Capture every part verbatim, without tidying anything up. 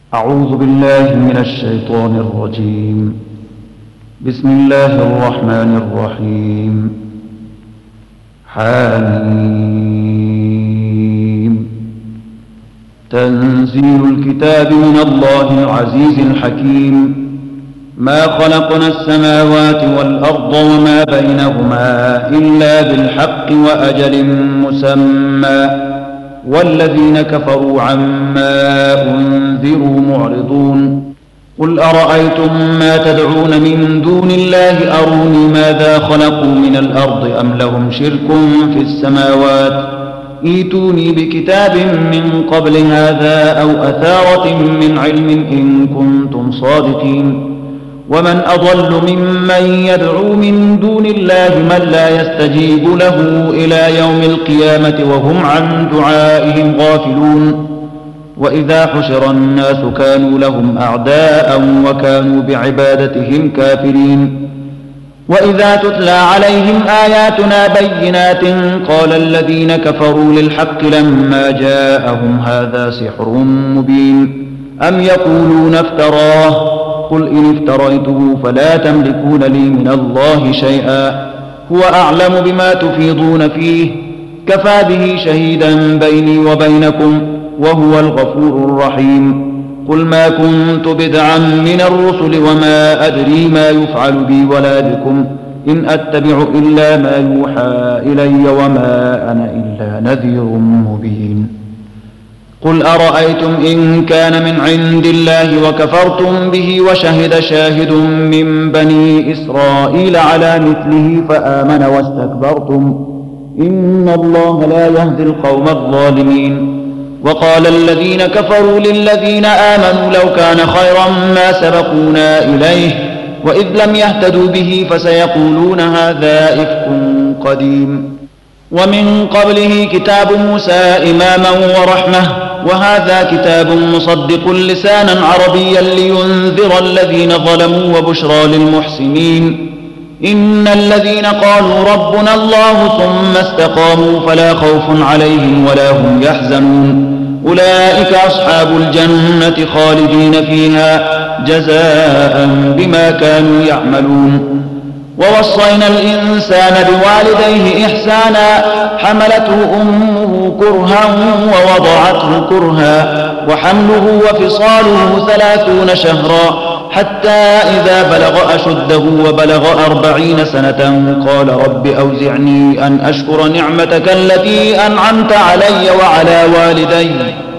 أعوذ بالله من الشيطان الرجيم. بسم الله الرحمن الرحيم. حميم. تنزيل الكتاب من الله العزيز الحكيم. ما خلقنا السماوات والأرض وما بينهما إلا بالحق وأجل مسمى، والذين كفروا عما أنذروا معرضون. قل أرأيتم ما تدعون من دون الله أروني ماذا خلقوا من الأرض أم لهم شرك في السماوات، ائتوني بكتاب من قبل هذا أو أثارة من علم إن كنتم صادقين. ومن أضل ممن يدعو من دون الله من لا يستجيب له إلى يوم القيامة وهم عن دعائهم غافلون. وإذا حشر الناس كانوا لهم أعداء وكانوا بعبادتهم كافرين. وإذا تتلى عليهم آياتنا بينات قال الذين كفروا للحق لما جاءهم هذا سحر مبين أم يقولون افتراه، قل إن افتريته فلا تملكون لي من الله شيئا هو أعلم بما تفيضون فيه كفى به شهيدا بيني وبينكم وهو الغفور الرحيم. قل ما كنت بدعا من الرسل وما أدري ما يفعل بي ولا بكم إن أتبع إلا ما يوحى إلي وما أنا إلا نذير مبين. قل أرأيتم إن كان من عند الله وكفرتم به وشهد شاهد من بني إسرائيل على مثله فآمن واستكبرتم إن الله لا يهدي القوم الظالمين. وقال الذين كفروا للذين آمنوا لو كان خيرا ما سبقونا إليه وإذ لم يهتدوا به فسيقولون هذا إفك قديم. ومن قبله كتاب موسى إماما ورحمة وهذا كتاب مصدق لسانا عربيا لينذر الذين ظلموا وبشرى للمحسنين. إن الذين قالوا ربنا الله ثم استقاموا فلا خوف عليهم ولا هم يحزنون أولئك أصحاب الجنة خالدين فيها جزاء بما كانوا يعملون. ووصينا الإنسان بوالديه إحسانا حملته أمه كرها ووضعته كرها وحمله وفصاله ثلاثون شهرا حتى إذا بلغ أشده وبلغ أربعين سنة قال رب أوزعني أن أشكر نعمتك التي أنعمت علي وعلى والدي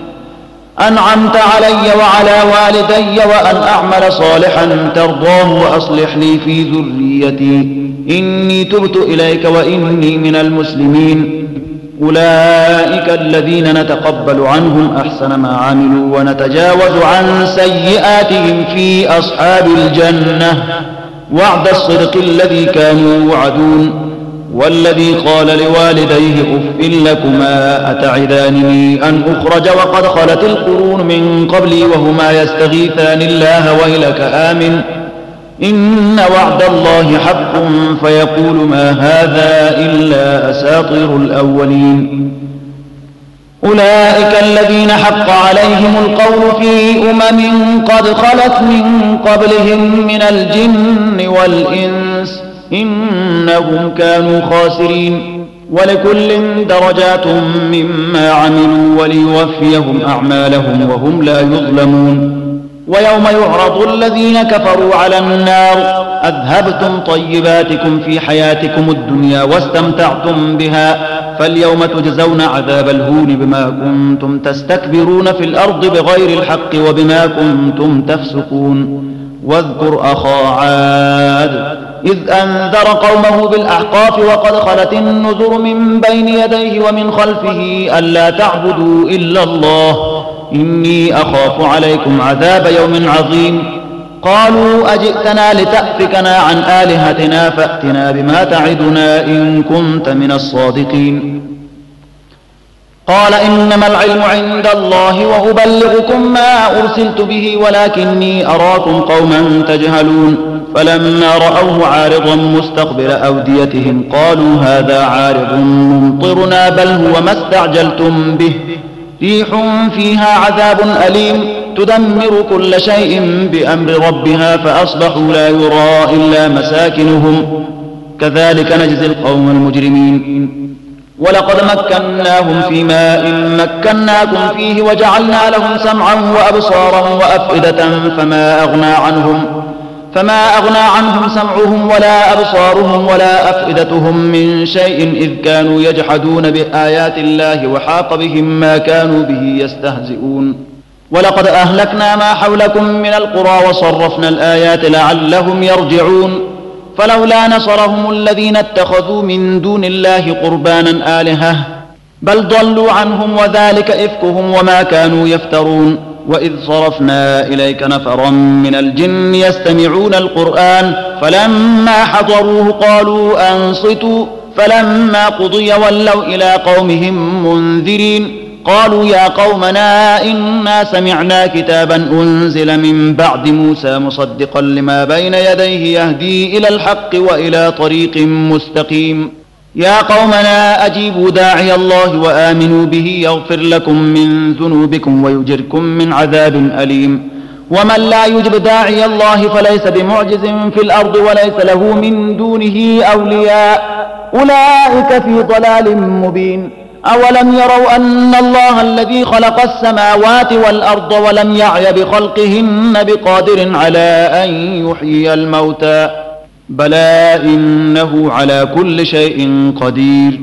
أنعمت علي وعلى والدي وأن أعمل صالحا ترضاه وأصلح لي في ذريتي إني تبت إليك وإني من المسلمين. أولئك الذين نتقبل عنهم أحسن ما عملوا ونتجاوز عن سيئاتهم في أصحاب الجنة وعد الصدق الذي كانوا يوعدون. والذي قال لوالديه أف لكما أتعدانني أن أخرج وقد خلت القرون من قبلي وهما يستغيثان الله ويلك آمن إن وعد الله حق فيقول ما هذا إلا أساطير الأولين. أولئك الذين حق عليهم القول في أمم قد خلت من قبلهم من الجن والإنس إنهم كانوا خاسرين. ولكل درجات مما عملوا وليوفيهم أعمالهم وهم لا يظلمون. ويوم يعرض الذين كفروا على النار أذهبتم طيباتكم في حياتكم الدنيا واستمتعتم بها فاليوم تجزون عذاب الهون بما كنتم تستكبرون في الأرض بغير الحق وبما كنتم تفسقون. واذكر أخا عاد إذ أنذر قومه بالأحقاف وقد خلت النذر من بين يديه ومن خلفه ألا تعبدوا إلا الله إني أخاف عليكم عذاب يوم عظيم. قالوا أجئتنا لتأفكنا عن آلهتنا فأتنا بما تعدنا إن كنت من الصادقين. قال إنما العلم عند الله وأبلغكم ما أرسلت به ولكني أراكم قوما تجهلون. فلما رأوه عارضا مستقبل أوديتهم قالوا هذا عارض ممطرنا بل هو ما استعجلتم به ريح فيها عذاب أليم تدمر كل شيء بأمر ربها فأصبحوا لا يرى إلا مساكنهم كذلك نجزي القوم المجرمين ولقد مكناهم في ماء مكناكم فيه وجعلنا لهم سمعا وأبصارا وأفئدة فما أغنى عنهم فما أغنى عنهم سمعهم ولا أبصارهم ولا أفئدتهم من شيء إذ كانوا يجحدون بآيات الله وحاق بهم ما كانوا به يستهزئون ولقد أهلكنا ما حولكم من القرى وصرفنا الآيات لعلهم يرجعون فلولا نصرهم الذين اتخذوا من دون الله قربانا آلهة بل ضلوا عنهم وذلك إفكهم وما كانوا يفترون وإذ صرفنا إليك نفرا من الجن يستمعون القرآن فلما حضروه قالوا أنصتوا فلما قضي ولوا إلى قومهم منذرين قالوا يا قومنا إنا سمعنا كتابا أنزل من بعد موسى مصدقا لما بين يديه يهدي إلى الحق وإلى طريق مستقيم يا قومنا أجيبوا داعي الله وآمنوا به يغفر لكم من ذنوبكم ويجركم من عذاب أليم ومن لا يجب داعي الله فليس بمعجز في الأرض وليس له من دونه أولياء أولئك في ضلال مبين أولم يروا أن الله الذي خلق السماوات والأرض ولم يعي بخلقهن بقادر على أن يحيي الموتى بلى إنه على كل شيء قدير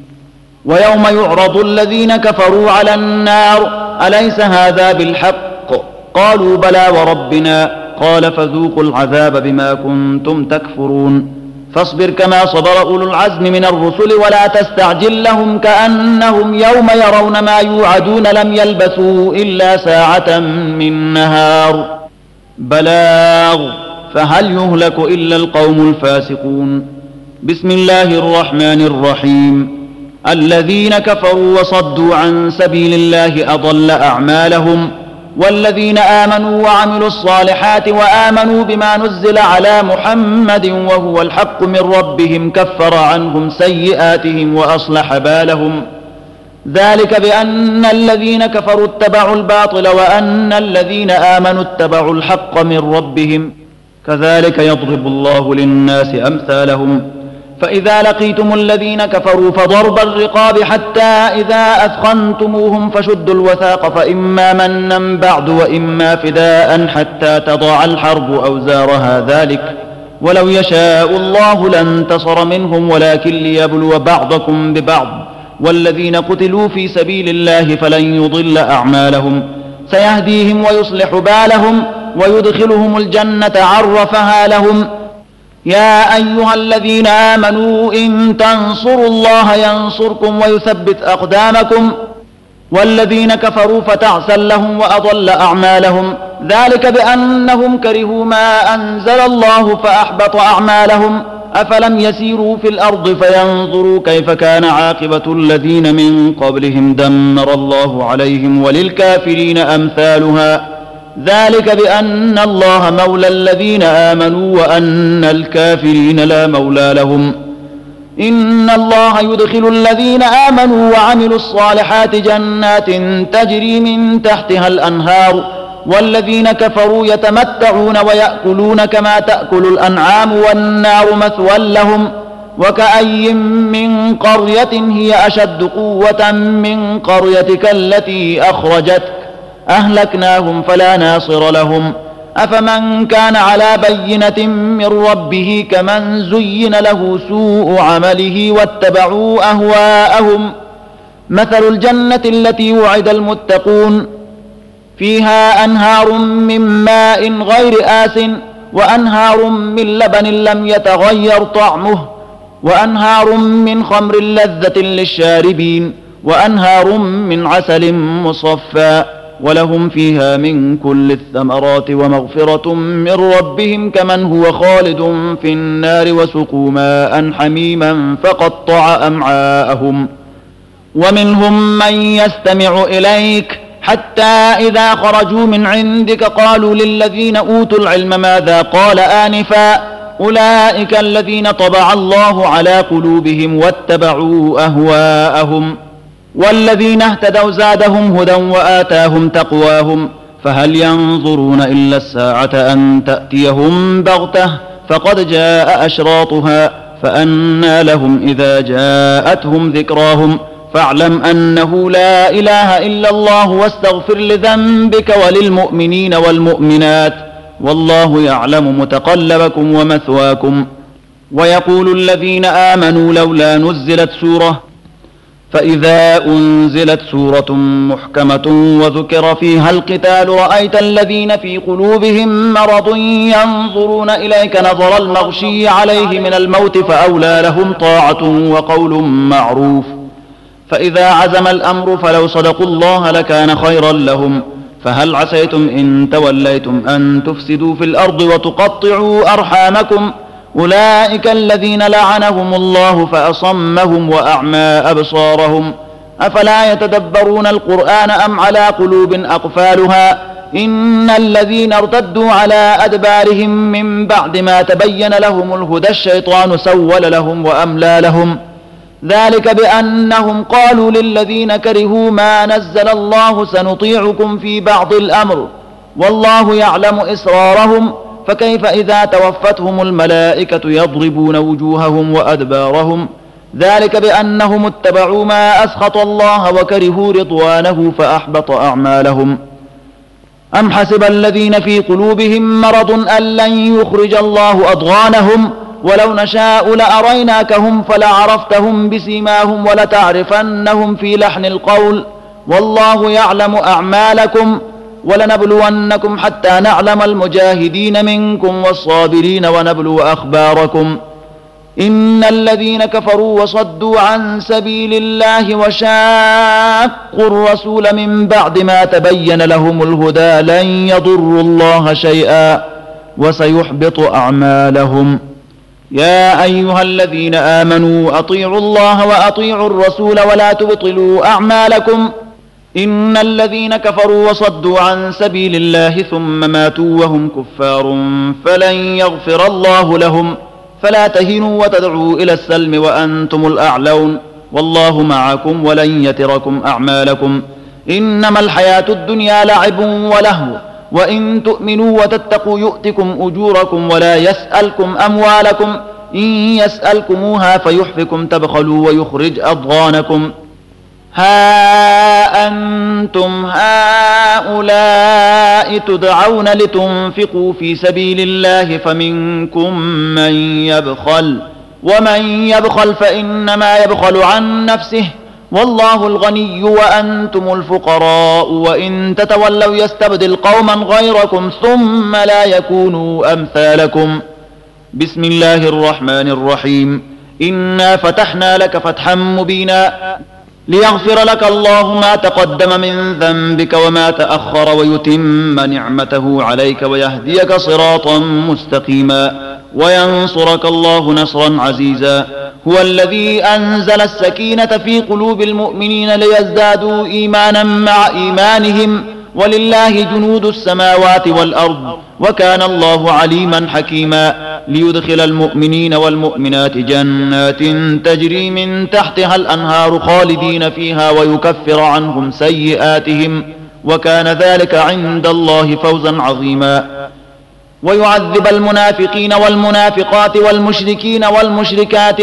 ويوم يعرض الذين كفروا على النار أليس هذا بالحق قالوا بلى وربنا قال فذوقوا العذاب بما كنتم تكفرون فاصبر كما صبر أولو العزم من الرسل ولا تستعجل لهم كأنهم يوم يرون ما يوعدون لم يلبثوا إلا ساعة من نهار بلاغ فهل يهلك إلا القوم الفاسقون بسم الله الرحمن الرحيم الذين كفروا وصدوا عن سبيل الله أضل أعمالهم والذين آمنوا وعملوا الصالحات وآمنوا بما نزل على محمد وهو الحق من ربهم كفر عنهم سيئاتهم وأصلح بالهم ذلك بأن الذين كفروا اتبعوا الباطل وأن الذين آمنوا اتبعوا الحق من ربهم كذلك يضرب الله للناس أمثالهم فإذا لقيتم الذين كفروا فضرب الرقاب حتى إذا أثخنتموهم فشدوا الوثاق فإما منا بعد وإما فداء حتى تضع الحرب أوزارها ذلك ولو يشاء الله لانتصر منهم ولكن ليبلو بعضكم ببعض والذين قتلوا في سبيل الله فلن يضل أعمالهم سيهديهم ويصلح بالهم ويدخلهم الجنة عرفها لهم يا أيها الذين آمنوا إن تنصروا الله ينصركم ويثبت أقدامكم والذين كفروا فتعسا لهم وأضل أعمالهم ذلك بأنهم كرهوا ما أنزل الله فأحبط أعمالهم أفلم يسيروا في الأرض فينظروا كيف كان عاقبة الذين من قبلهم دمر الله عليهم وللكافرين أمثالها ذلك بأن الله مولى الذين آمنوا وأن الكافرين لا مولى لهم إن الله يدخل الذين آمنوا وعملوا الصالحات جنات تجري من تحتها الأنهار والذين كفروا يتمتعون ويأكلون كما تأكل الأنعام والنار مثوى لهم وكأي من قرية هي أشد قوة من قريتك التي أخرجتك أهلكناهم فلا ناصر لهم أفمن كان على بينة من ربه كمن زين له سوء عمله واتبعوا أهواءهم مثل الجنة التي وعد المتقون فيها أنهار من ماء غير آس وأنهار من لبن لم يتغير طعمه وأنهار من خمر لذة للشاربين وأنهار من عسل مصفى ولهم فيها من كل الثمرات ومغفرة من ربهم كمن هو خالد في النار وسقوا ماء حميما فقطع أمعاءهم ومنهم من يستمع إليك حتى إذا خرجوا من عندك قالوا للذين أوتوا العلم ماذا قال آنفا أولئك الذين طبع الله على قلوبهم واتبعوا أهواءهم والذين اهتدوا زادهم هدى وآتاهم تقواهم فهل ينظرون إلا الساعة أن تأتيهم بغتة فقد جاء أشراطها فأنى لهم إذا جاءتهم ذكراهم فاعلم أنه لا إله إلا الله واستغفر لذنبك وللمؤمنين والمؤمنات والله يعلم متقلبكم ومثواكم. ويقول الذين آمنوا لولا نزلت سورة فإذا أنزلت سورة محكمة وذكر فيها القتال رأيت الذين في قلوبهم مرض ينظرون إليك نظر المغشي عليه من الموت فأولى لهم طاعة وقول معروف. فإذا عزم الأمر فلو صدقوا الله لكان خيرا لهم. فهل عسيتم إن توليتم أن تفسدوا في الأرض وتقطعوا أرحامكم أولئك الذين لعنهم الله فأصمهم وأعمى أبصارهم أفلا يتدبرون القرآن أم على قلوب أقفالها إن الذين ارتدوا على أدبارهم من بعد ما تبين لهم الهدى الشيطان سول لهم وأملى لهم ذلك بأنهم قالوا للذين كرهوا ما نزل الله سنطيعكم في بعض الأمر والله يعلم إسرارهم فكيف إذا توفتهم الملائكة يضربون وجوههم وأدبارهم ذلك بأنهم اتبعوا ما أسخط الله وكرهوا رضوانه فأحبط أعمالهم. أم حسب الذين في قلوبهم مرض أن لن يخرج الله أضغانهم ولو نشاء لأريناكهم فلعرفتهم بسيماهم ولتعرفنهم في لحن القول والله يعلم أعمالكم ولنبلونكم حتى نعلم المجاهدين منكم والصابرين ونبلو أخباركم. إن الذين كفروا وصدوا عن سبيل الله وشاقوا الرسول من بعد ما تبين لهم الهدى لن يضروا الله شيئا وسيحبط أعمالهم. يا أيها الذين آمنوا أطيعوا الله وأطيعوا الرسول ولا تبطلوا أعمالكم إن الذين كفروا وصدوا عن سبيل الله ثم ماتوا وهم كفار فلن يغفر الله لهم فلا تهنوا وتدعوا إلى السلم وأنتم الأعلون والله معكم ولن يتركم أعمالكم. إنما الحياة الدنيا لعب ولهو وإن تؤمنوا وتتقوا يؤتكم أجوركم ولا يسألكم أموالكم إن يسألكموها فيحفكم تبخلوا ويخرج أضغانكم. ها أنتم هؤلاء تدعون لتنفقوا في سبيل الله فمنكم من يبخل ومن يبخل فإنما يبخل عن نفسه والله الغني وأنتم الفقراء وإن تتولوا يستبدل قوما غيركم ثم لا يكونوا أمثالكم. بسم الله الرحمن الرحيم إنا فتحنا لك فتحا مبينا ليغفر لك الله ما تقدم من ذنبك وما تأخر ويتم نعمته عليك ويهديك صراطا مستقيما وينصرك الله نصرا عزيزا. هو الذي أنزل السكينة في قلوب المؤمنين ليزدادوا إيمانا مع إيمانهم ولله جنود السماوات والأرض وكان الله عليما حكيما. ليدخل المؤمنين والمؤمنات جنات تجري من تحتها الأنهار خالدين فيها ويكفر عنهم سيئاتهم وكان ذلك عند الله فوزا عظيما. ويعذب المنافقين والمنافقات والمشركين والمشركات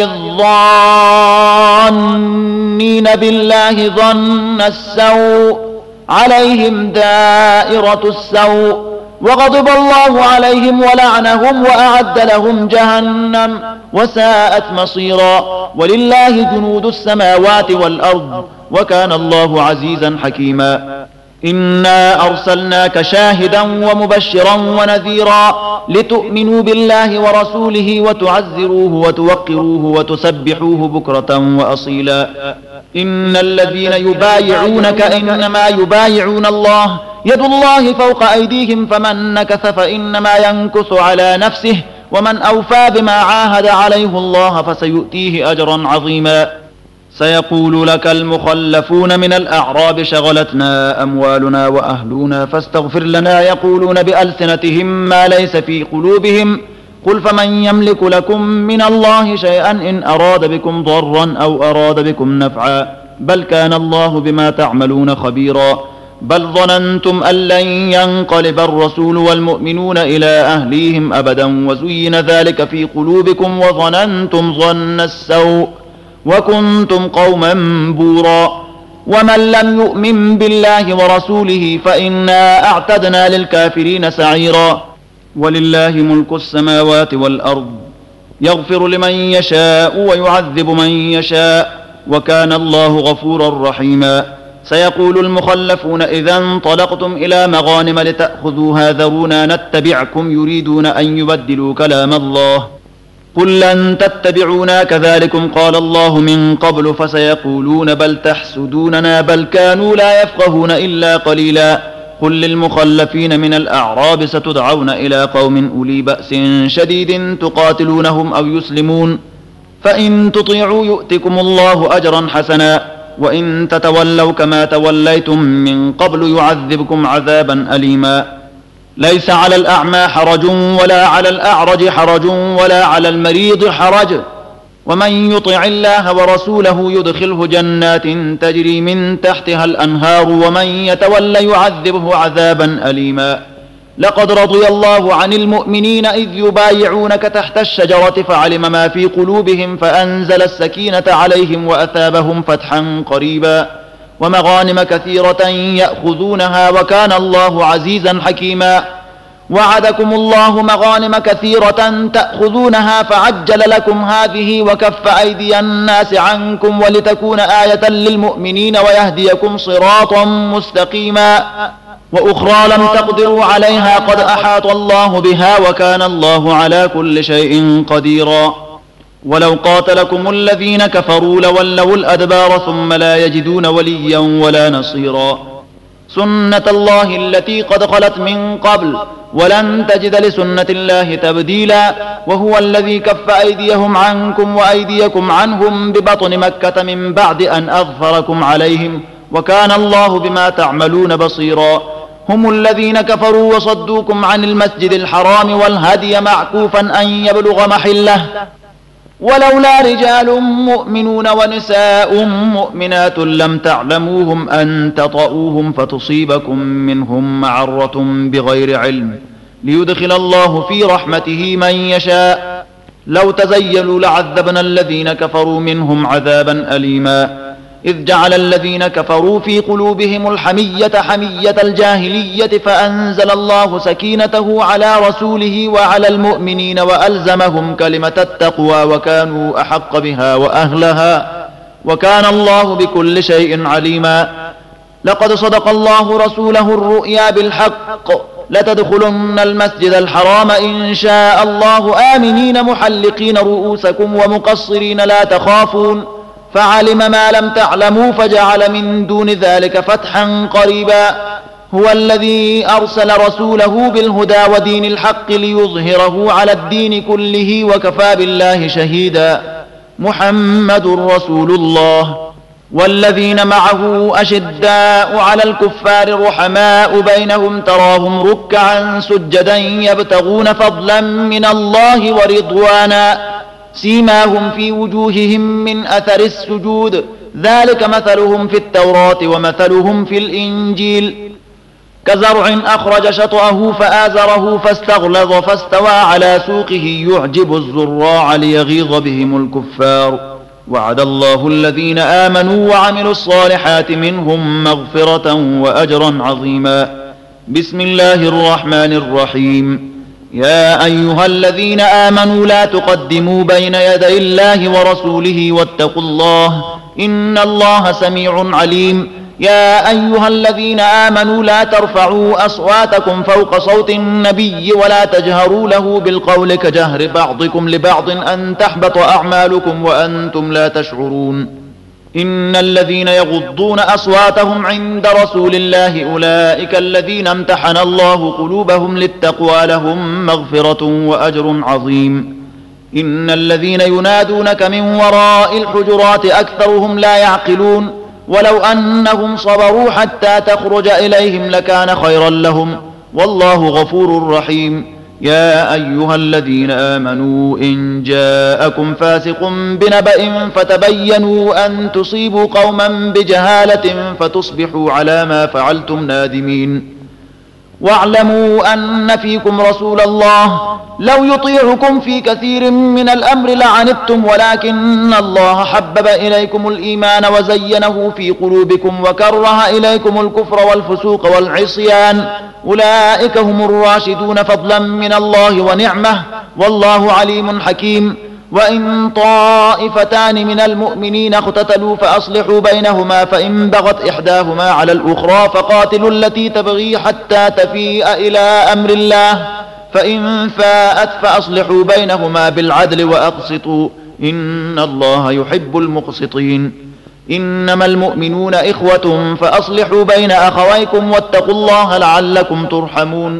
الظانين بالله ظن السوء عليهم دائرة السوء وغضب الله عليهم ولعنهم وأعد لهم جهنم وساءت مصيرا. ولله جنود السماوات والأرض وكان الله عزيزا حكيما. إنا أرسلناك شاهدا ومبشرا ونذيرا لتؤمنوا بالله ورسوله وتعزروه وتوقروه وتسبحوه بكرة وأصيلا. إن الذين يبايعونك إنما يبايعون الله يد الله فوق أيديهم فمن نكث فإنما ينكث على نفسه ومن أوفى بما عاهد عليه الله فسيؤتيه أجرا عظيما. سيقول لك المخلفون من الأعراب شغلتنا أموالنا وأهلنا فاستغفر لنا يقولون بألسنتهم ما ليس في قلوبهم قل فمن يملك لكم من الله شيئا إن أراد بكم ضرا أو أراد بكم نفعا بل كان الله بما تعملون خبيرا. بل ظننتم أن لن ينقلب الرسول والمؤمنون إلى أهليهم أبدا وزين ذلك في قلوبكم وظننتم ظن السوء وكنتم قوما بورا ومن لم يؤمن بالله ورسوله فإنا أعتدنا للكافرين سعيرا ولله ملك السماوات والأرض يغفر لمن يشاء ويعذب من يشاء وكان الله غفورا رحيما سيقول المخلفون إذا انطلقتم إلى مغانم لتأخذوها ذرونا نتبعكم يريدون أن يبدلوا كلام الله قل لن تتبعونا كذلكم قال الله من قبل فسيقولون بل تحسدوننا بل كانوا لا يفقهون إلا قليلا قل للمخلفين من الأعراب ستدعون إلى قوم أولي بأس شديد تقاتلونهم أو يسلمون فإن تطيعوا يؤتكم الله أجرا حسنا وإن تتولوا كما توليتم من قبل يعذبكم عذابا أليما ليس على الأعمى حرج ولا على الأعرج حرج ولا على المريض حرج ومن يطع الله ورسوله يدخله جنات تجري من تحتها الأنهار ومن يتولى يعذبه عذابا أليما لقد رضي الله عن المؤمنين إذ يبايعونك تحت الشجرة فعلم ما في قلوبهم فأنزل السكينة عليهم وأثابهم فتحا قريبا ومغانم كثيرة يأخذونها وكان الله عزيزا حكيما وعدكم الله مغانم كثيرة تأخذونها فعجل لكم هذه وكف أيدي الناس عنكم ولتكون آية للمؤمنين ويهديكم صراطا مستقيما وأخرى لم تقدروا عليها قد أحاط الله بها وكان الله على كل شيء قديرا ولو قاتلكم الذين كفروا لولوا الأدبار ثم لا يجدون وليا ولا نصيرا سنة الله التي قد خلت من قبل ولن تجد لسنة الله تبديلا وهو الذي كف أيديهم عنكم وأيديكم عنهم ببطن مكة من بعد أن أظفركم عليهم وكان الله بما تعملون بصيرا هم الذين كفروا وصدوكم عن المسجد الحرام والهدي معكوفا أن يبلغ محله ولولا رجال مؤمنون ونساء مؤمنات لم تعلموهم أن تطؤوهم فتصيبكم منهم معرة بغير علم ليدخل الله في رحمته من يشاء لو تزيلوا لعذبنا الذين كفروا منهم عذابا أليما إذ جعل الذين كفروا في قلوبهم الحمية حمية الجاهلية فأنزل الله سكينته على رسوله وعلى المؤمنين وألزمهم كلمة التقوى وكانوا أحق بها وأهلها وكان الله بكل شيء عليما لقد صدق الله رسوله الرؤيا بالحق لتدخلن المسجد الحرام إن شاء الله آمنين محلقين رؤوسكم ومقصرين لا تخافون فعلم ما لم تعلموا فجعل من دون ذلك فتحا قريبا هو الذي أرسل رسوله بالهدى ودين الحق ليظهره على الدين كله وكفى بالله شهيدا محمد رسول الله والذين معه أشداء على الكفار رحماء بينهم تراهم ركعا سجدا يبتغون فضلا من الله ورضوانا سيماهم في وجوههم من أثر السجود ذلك مثلهم في التوراة ومثلهم في الإنجيل كزرع أخرج شطأه فآزره فاستغلظ فاستوى على سوقه يعجب الزراع ليغيظ بهم الكفار وعد الله الذين آمنوا وعملوا الصالحات منهم مغفرة وأجرا عظيما بسم الله الرحمن الرحيم يا أيها الذين آمنوا لا تقدموا بين يدي الله ورسوله واتقوا الله إن الله سميع عليم يا أيها الذين آمنوا لا ترفعوا أصواتكم فوق صوت النبي ولا تجهروا له بالقول كجهر بعضكم لبعض أن تحبط أعمالكم وأنتم لا تشعرون إن الذين يغضون أصواتهم عند رسول الله أولئك الذين امتحن الله قلوبهم للتقوى لهم مغفرة وأجر عظيم إن الذين ينادونك من وراء الحجرات أكثرهم لا يعقلون ولو أنهم صبروا حتى تخرج إليهم لكان خيرا لهم والله غفور رحيم يا أيها الذين آمنوا إن جاءكم فاسق بنبأ فتبينوا أن تصيبوا قوما بجهالة فتصبحوا على ما فعلتم نادمين واعلموا أن فيكم رسول الله لو يطيعكم في كثير من الأمر لعنتم ولكن الله حبب إليكم الإيمان وزينه في قلوبكم وكره إليكم الكفر والفسوق والعصيان أولئك هم الراشدون فضلا من الله ونعمة والله عليم حكيم وإن طائفتان من المؤمنين اقتتلوا فأصلحوا بينهما فإن بغت إحداهما على الأخرى فقاتلوا التي تبغي حتى تفيء إلى أمر الله فإن فاءت فأصلحوا بينهما بالعدل وأقسطوا إن الله يحب المقسطين إنما المؤمنون إخوة فأصلحوا بين أخويكم واتقوا الله لعلكم ترحمون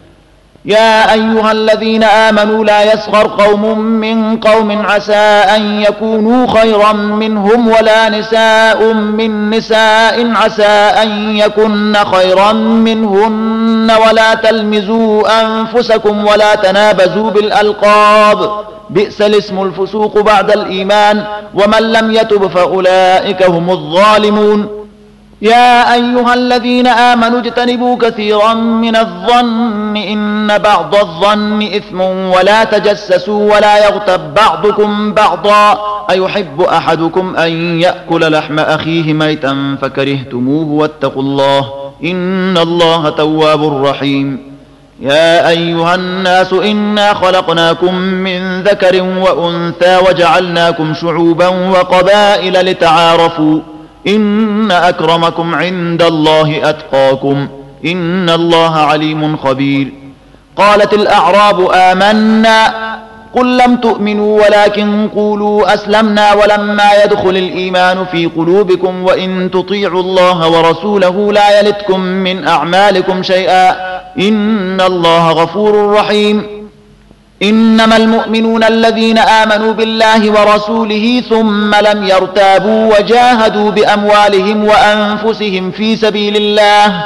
يا أيها الذين آمنوا لا يسخر قوم من قوم عسى أن يكونوا خيرا منهم ولا نساء من نساء عسى أن يكن خيرا منهن ولا تلمزوا أنفسكم ولا تنابزوا بالألقاب بئس الاسم الفسوق بعد الإيمان ومن لم يتب فأولئك هم الظالمون يا أيها الذين آمنوا اجتنبوا كثيرا من الظن إن بعض الظن إثم ولا تجسسوا ولا يغتب بعضكم بعضا أيحب أحدكم أن يأكل لحم أخيه ميتا فكرهتموه واتقوا الله إن الله تواب رحيم يا أيها الناس إنا خلقناكم من ذكر وأنثى وجعلناكم شعوبا وقبائل لتعارفوا إن أكرمكم عند الله أتقاكم إن الله عليم خبير قالت الأعراب آمنا قل لم تؤمنوا ولكن قولوا أسلمنا ولما يدخل الإيمان في قلوبكم وإن تطيعوا الله ورسوله لا يلتكم من أعمالكم شيئا إن الله غفور رحيم إنما المؤمنون الذين آمنوا بالله ورسوله ثم لم يرتابوا وجاهدوا بأموالهم وأنفسهم في سبيل الله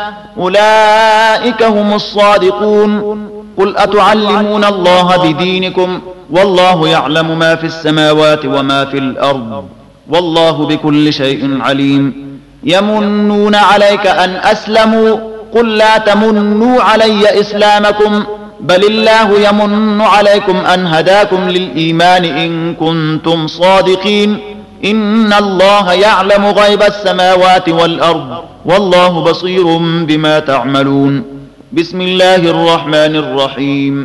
أولئك هم الصادقون قل أتعلمون الله بدينكم والله يعلم ما في السماوات وما في الأرض والله بكل شيء عليم يمنون عليك أن أسلموا قل لا تمنوا علي إسلامكم بل الله يمن عليكم أن هداكم للإيمان إن كنتم صادقين إن الله يعلم غيب السماوات والأرض والله بصير بما تعملون بسم الله الرحمن الرحيم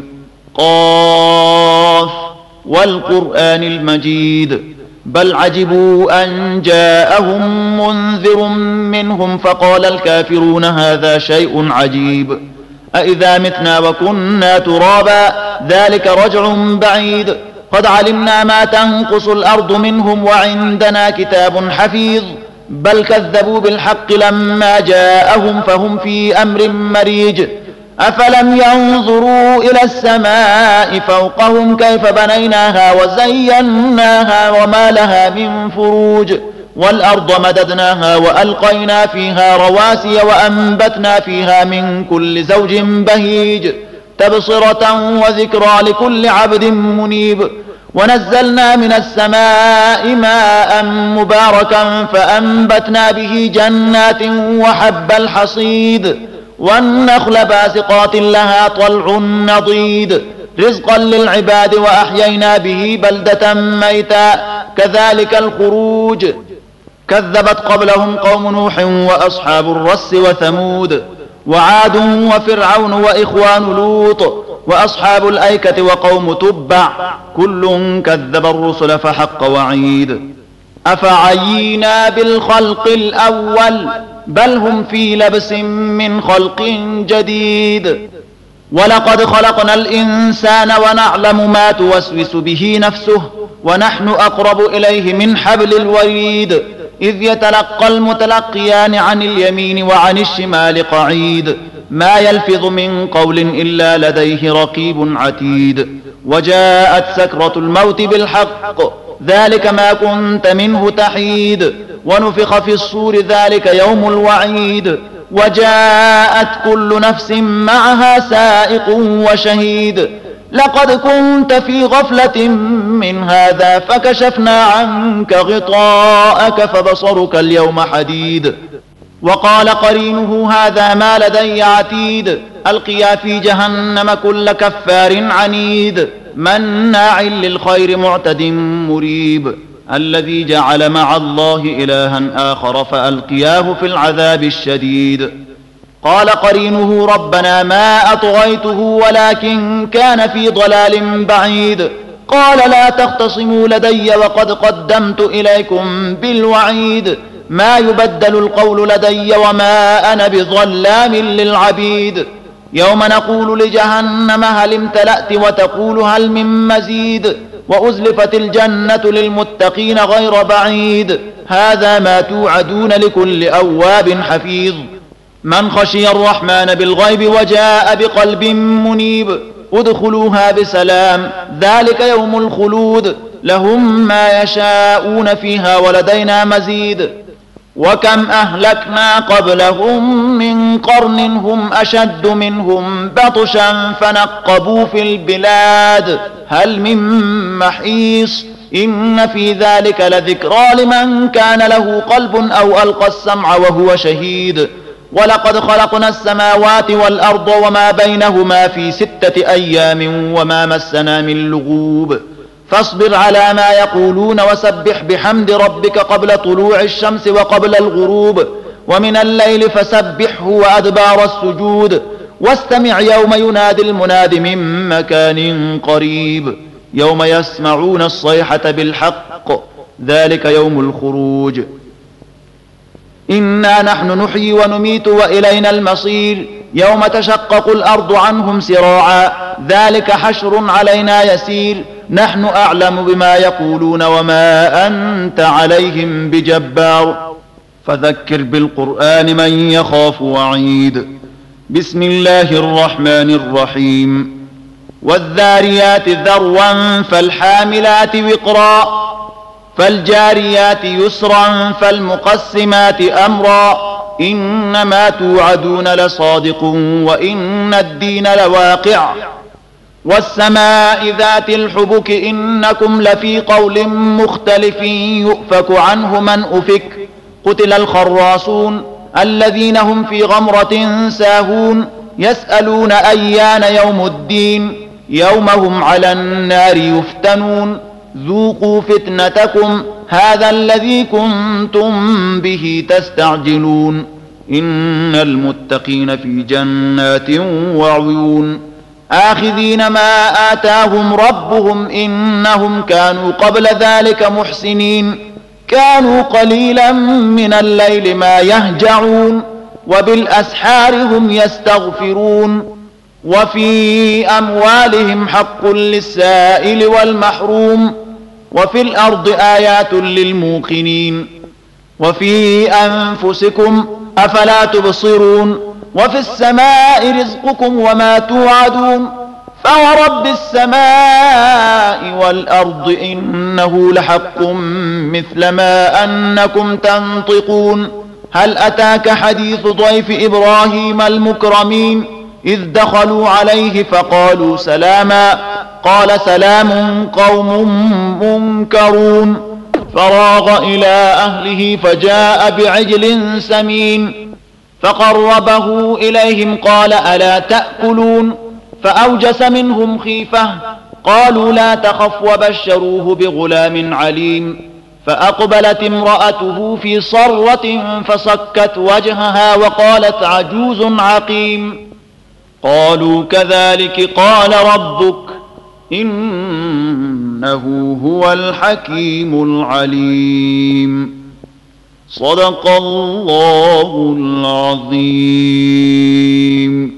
قاف والقرآن المجيد بل عجبوا أن جاءهم منذر منهم فقال الكافرون هذا شيء عجيب أإذا متنا وكنا ترابا ذلك رجع بعيد قد علمنا ما تنقص الأرض منهم وعندنا كتاب حفيظ بل كذبوا بالحق لما جاءهم فهم في أمر مريج أفلم ينظروا إلى السماء فوقهم كيف بنيناها وزيناها وما لها من فروج والأرض مددناها وألقينا فيها رواسي وأنبتنا فيها من كل زوج بهيج تبصرة وذكرى لكل عبد منيب ونزلنا من السماء ماء مباركا فأنبتنا به جنات وحب الحصيد والنخل باسقات لها طلع نضيد رزقا للعباد وأحيينا به بلدة ميتا كذلك الخروج كذبت قبلهم قوم نوح وأصحاب الرس وثمود وعاد وفرعون وإخوان لوط وأصحاب الأيكة وقوم تبع كل كذب الرسل فحق وعيد أفعينا بالخلق الأول بل هم في لبس من خلق جديد ولقد خلقنا الإنسان ونعلم ما توسوس به نفسه ونحن أقرب إليه من حبل الوريد إذ يتلقى المتلقيان عن اليمين وعن الشمال قعيد ما يلفظ من قول إلا لديه رقيب عتيد وجاءت سكرة الموت بالحق ذلك ما كنت منه تحيد ونفخ في الصور ذلك يوم الوعيد وجاءت كل نفس معها سائق وشهيد لقد كنت في غفلة من هذا فكشفنا عنك غطاءك فبصرك اليوم حديد وقال قرينه هذا ما لدي عتيد ألقيا في جهنم كل كفار عنيد مناع للخير معتد مريب الذي جعل مع الله إلها آخر فألقياه في العذاب الشديد قال قرينه ربنا ما أطغيته ولكن كان في ضلال بعيد قال لا تختصموا لدي وقد قدمت إليكم بالوعيد ما يبدل القول لدي وما أنا بظلام للعبيد يوم نقول لجهنم هل امتلأت وتقول هل من مزيد وأزلفت الجنة للمتقين غير بعيد هذا ما توعدون لكل أواب حفيظ من خشي الرحمن بالغيب وجاء بقلب منيب ادخلوها بسلام ذلك يوم الخلود لهم ما يشاءون فيها ولدينا مزيد وكم أهلكنا قبلهم من قرن هم أشد منهم بطشا فنقبوا في البلاد هل من محيص إن في ذلك لذكرى لمن كان له قلب أو ألقى السمع وهو شهيد ولقد خلقنا السماوات والأرض وما بينهما في ستة أيام وما مسنا من لغوب فاصبر على ما يقولون وسبح بحمد ربك قبل طلوع الشمس وقبل الغروب ومن الليل فسبحه وأدبار السجود واستمع يوم ينادي المناد من مكان قريب يوم يسمعون الصيحة بالحق ذلك يوم الخروج إنا نحن نحيي ونميت وإلينا المصير يوم تشقق الأرض عنهم سراعا ذلك حشر علينا يسير نحن أعلم بما يقولون وما أنت عليهم بجبار فذكر بالقرآن من يخاف وعيد بسم الله الرحمن الرحيم والذاريات ذروا فالحاملات وقرا فالجاريات يسرا فالمقسمات أمرا إنما توعدون لصادق وإن الدين لواقع والسماء ذات الحبك إنكم لفي قول مختلف يؤفك عنه من أفك قتل الخراصون الذين هم في غمرة ساهون يسألون أيان يوم الدين يوم هم على النار يفتنون ذوقوا فتنتكم هذا الذي كنتم به تستعجلون إن المتقين في جنات وعيون آخذين ما آتاهم ربهم إنهم كانوا قبل ذلك محسنين كانوا قليلا من الليل ما يهجعون وبالأسحار هم يستغفرون وفي أموالهم حق للسائل والمحروم وفي الأرض آيات للموقنين وفي أنفسكم أفلا تبصرون وفي السماء رزقكم وما توعدون فورب السماء والأرض إنه لحق مثل ما أنكم تنطقون هل أتاك حديث ضيف إبراهيم المكرمين إذ دخلوا عليه فقالوا سلاما قال سلام قوم منكرون فراغ إلى أهله فجاء بعجل سمين فقربه إليهم قال ألا تأكلون فأوجس منهم خيفة قالوا لا تخف وبشروه بغلام عليم فأقبلت امرأته في صرة فصكت وجهها وقالت عجوز عقيم قالوا كذلك قال ربك إنه هو الحكيم العليم صدق الله العظيم.